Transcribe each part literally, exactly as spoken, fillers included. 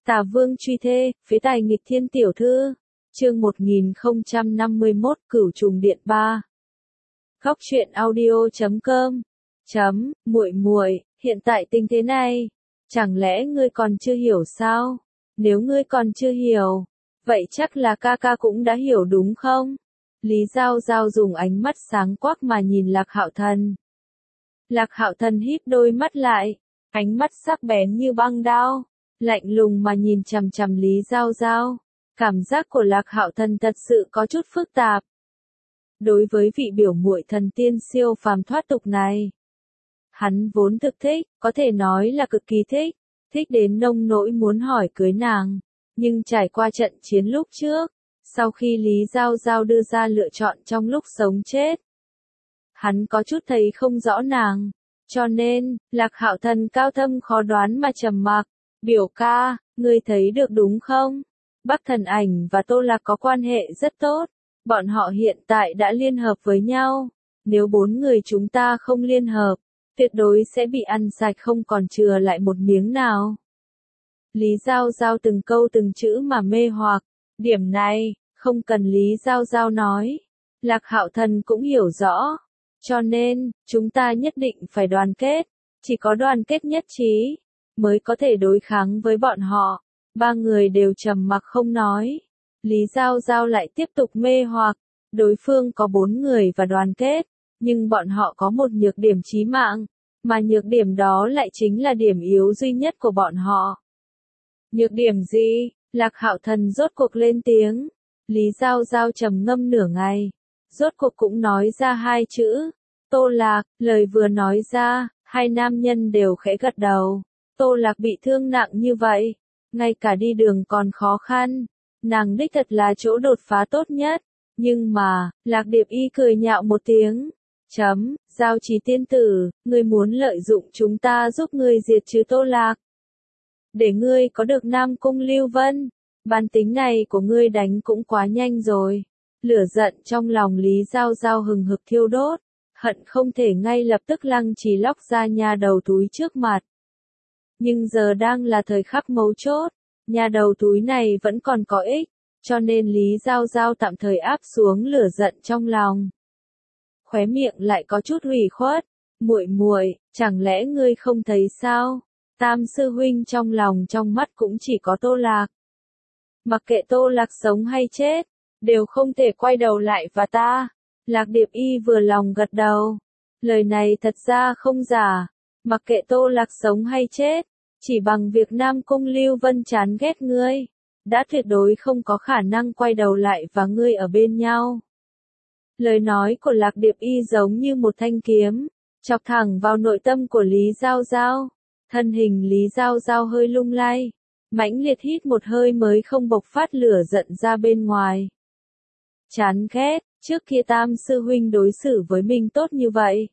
Tà Vương truy thê, phế tài nghịch thiên tiểu thư. Chương một nghìn không trăm năm mươi mốt, Cửu Trùng Điện ba. Góc truyện audio chấm com. Chấm, muội muội, hiện tại tình thế này, chẳng lẽ ngươi còn chưa hiểu sao? Nếu ngươi còn chưa hiểu, vậy chắc là ca ca cũng đã hiểu đúng không? Lý Giao Giao dùng ánh mắt sáng quắc mà nhìn Lạc Hạo Thần. Lạc Hạo Thần híp đôi mắt lại, ánh mắt sắc bén như băng đao, lạnh lùng mà nhìn chằm chằm Lý Giao Giao. Cảm giác của Lạc Hạo Thần thật sự có chút phức tạp. Đối với vị biểu muội thần tiên siêu phàm thoát tục này, hắn vốn thực thích, có thể nói là cực kỳ thích, thích đến nông nỗi muốn hỏi cưới nàng. Nhưng trải qua trận chiến lúc trước, sau khi Lý Giao Giao đưa ra lựa chọn trong lúc sống chết, hắn có chút thấy không rõ nàng, cho nên, Lạc Hạo Thần cao thâm khó đoán mà trầm mặc. Biểu ca, ngươi thấy được đúng không? Bắc Thần Ảnh và Tô Lạc có quan hệ rất tốt, bọn họ hiện tại đã liên hợp với nhau, nếu bốn người chúng ta không liên hợp, tuyệt đối sẽ bị ăn sạch không còn chừa lại một miếng nào. Lý Giao Giao từng câu từng chữ mà mê hoặc, điểm này, không cần Lý Giao Giao nói, Lạc Hạo Thần cũng hiểu rõ, cho nên, chúng ta nhất định phải đoàn kết, chỉ có đoàn kết nhất trí, mới có thể đối kháng với bọn họ. Ba người đều trầm mặc không nói. Lý Giao Giao lại tiếp tục mê hoặc, đối phương có bốn người và đoàn kết, nhưng bọn họ có một nhược điểm chí mạng, mà nhược điểm đó lại chính là điểm yếu duy nhất của bọn họ. Nhược điểm gì? Lạc Hạo Thần rốt cuộc lên tiếng. Lý Giao Giao trầm ngâm nửa ngày, rốt cuộc cũng nói ra hai chữ, Tô Lạc. Lời vừa nói ra, hai nam nhân đều khẽ gật đầu. Tô Lạc bị thương nặng như vậy, ngay cả đi đường còn khó khăn, nàng đích thật là chỗ đột phá tốt nhất. Nhưng mà, Lạc Điệp Y cười nhạo một tiếng. Chấm, Giao Trì tiên tử, ngươi muốn lợi dụng chúng ta giúp ngươi diệt trừ Tô Lạc, để ngươi có được Nam Cung Lưu Vân. Bản tính này của ngươi đánh cũng quá nhanh rồi. Lửa giận trong lòng Lý Giao Giao hừng hực thiêu đốt, hận không thể ngay lập tức Lăng Trì lóc ra nha đầu túi trước mặt. Nhưng giờ đang là thời khắc mấu chốt, nhà đầu túi này vẫn còn có ích, cho nên Lý Giao Giao tạm thời áp xuống lửa giận trong lòng. Khóe miệng lại có chút ủy khuất, muội muội, chẳng lẽ ngươi không thấy sao? Tam sư huynh trong lòng trong mắt cũng chỉ có Tô Lạc. Mặc kệ Tô Lạc sống hay chết, đều không thể quay đầu lại và ta. Lạc Điệp Y vừa lòng gật đầu. Lời này thật ra không giả. Mặc kệ Tô Lạc sống hay chết, chỉ bằng việc Nam Cung Lưu Vân chán ghét ngươi, đã tuyệt đối không có khả năng quay đầu lại và ngươi ở bên nhau. Lời nói của Lạc Điệp Y giống như một thanh kiếm, chọc thẳng vào nội tâm của Lý Giao Giao. Thân hình Lý Giao Giao hơi lung lay, mãnh liệt hít một hơi mới không bộc phát lửa giận ra bên ngoài. Chán ghét, trước kia Tam sư huynh đối xử với mình tốt như vậy,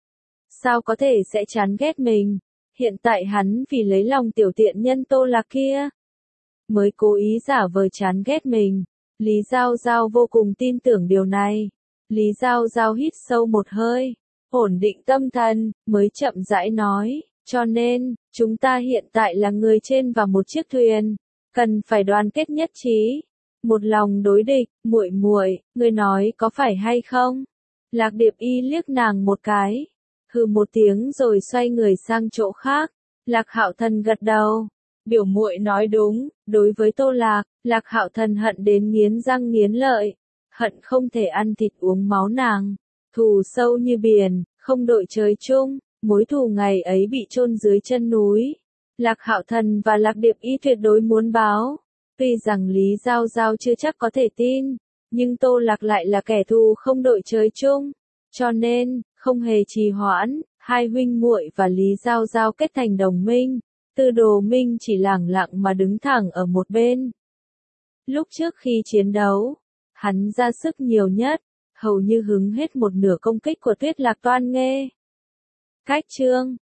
sao có thể sẽ chán ghét mình? Hiện tại hắn vì lấy lòng tiểu tiện nhân Tô Lạc kia, mới cố ý giả vờ chán ghét mình. Lý Giao Giao vô cùng tin tưởng điều này. Lý Giao Giao hít sâu một hơi, ổn định tâm thần, mới chậm rãi nói, cho nên, chúng ta hiện tại là người trên và một chiếc thuyền, cần phải đoàn kết nhất trí, một lòng đối địch. Muội muội, ngươi nói có phải hay không? Lạc Điệp Y liếc nàng một cái, hừ một tiếng rồi xoay người sang chỗ khác. Lạc Hạo Thần gật đầu, biểu muội nói đúng, đối với Tô Lạc, Lạc Hạo Thần hận đến nghiến răng nghiến lợi, hận không thể ăn thịt uống máu nàng. Thù sâu như biển, không đội trời chung, mối thù ngày ấy bị chôn dưới chân núi. Lạc Hạo Thần và Lạc Điệp Y tuyệt đối muốn báo. Tuy rằng Lý Giao Giao chưa chắc có thể tin, nhưng Tô Lạc lại là kẻ thù không đội trời chung, cho nên, không hề trì hoãn, hai huynh muội và Lý Giao Giao kết thành đồng minh. Tư Đồ Minh chỉ lẳng lặng mà đứng thẳng ở một bên. Lúc trước khi chiến đấu, hắn ra sức nhiều nhất, hầu như hứng hết một nửa công kích của Tuyết Lạc Toan Nghê. Cách chương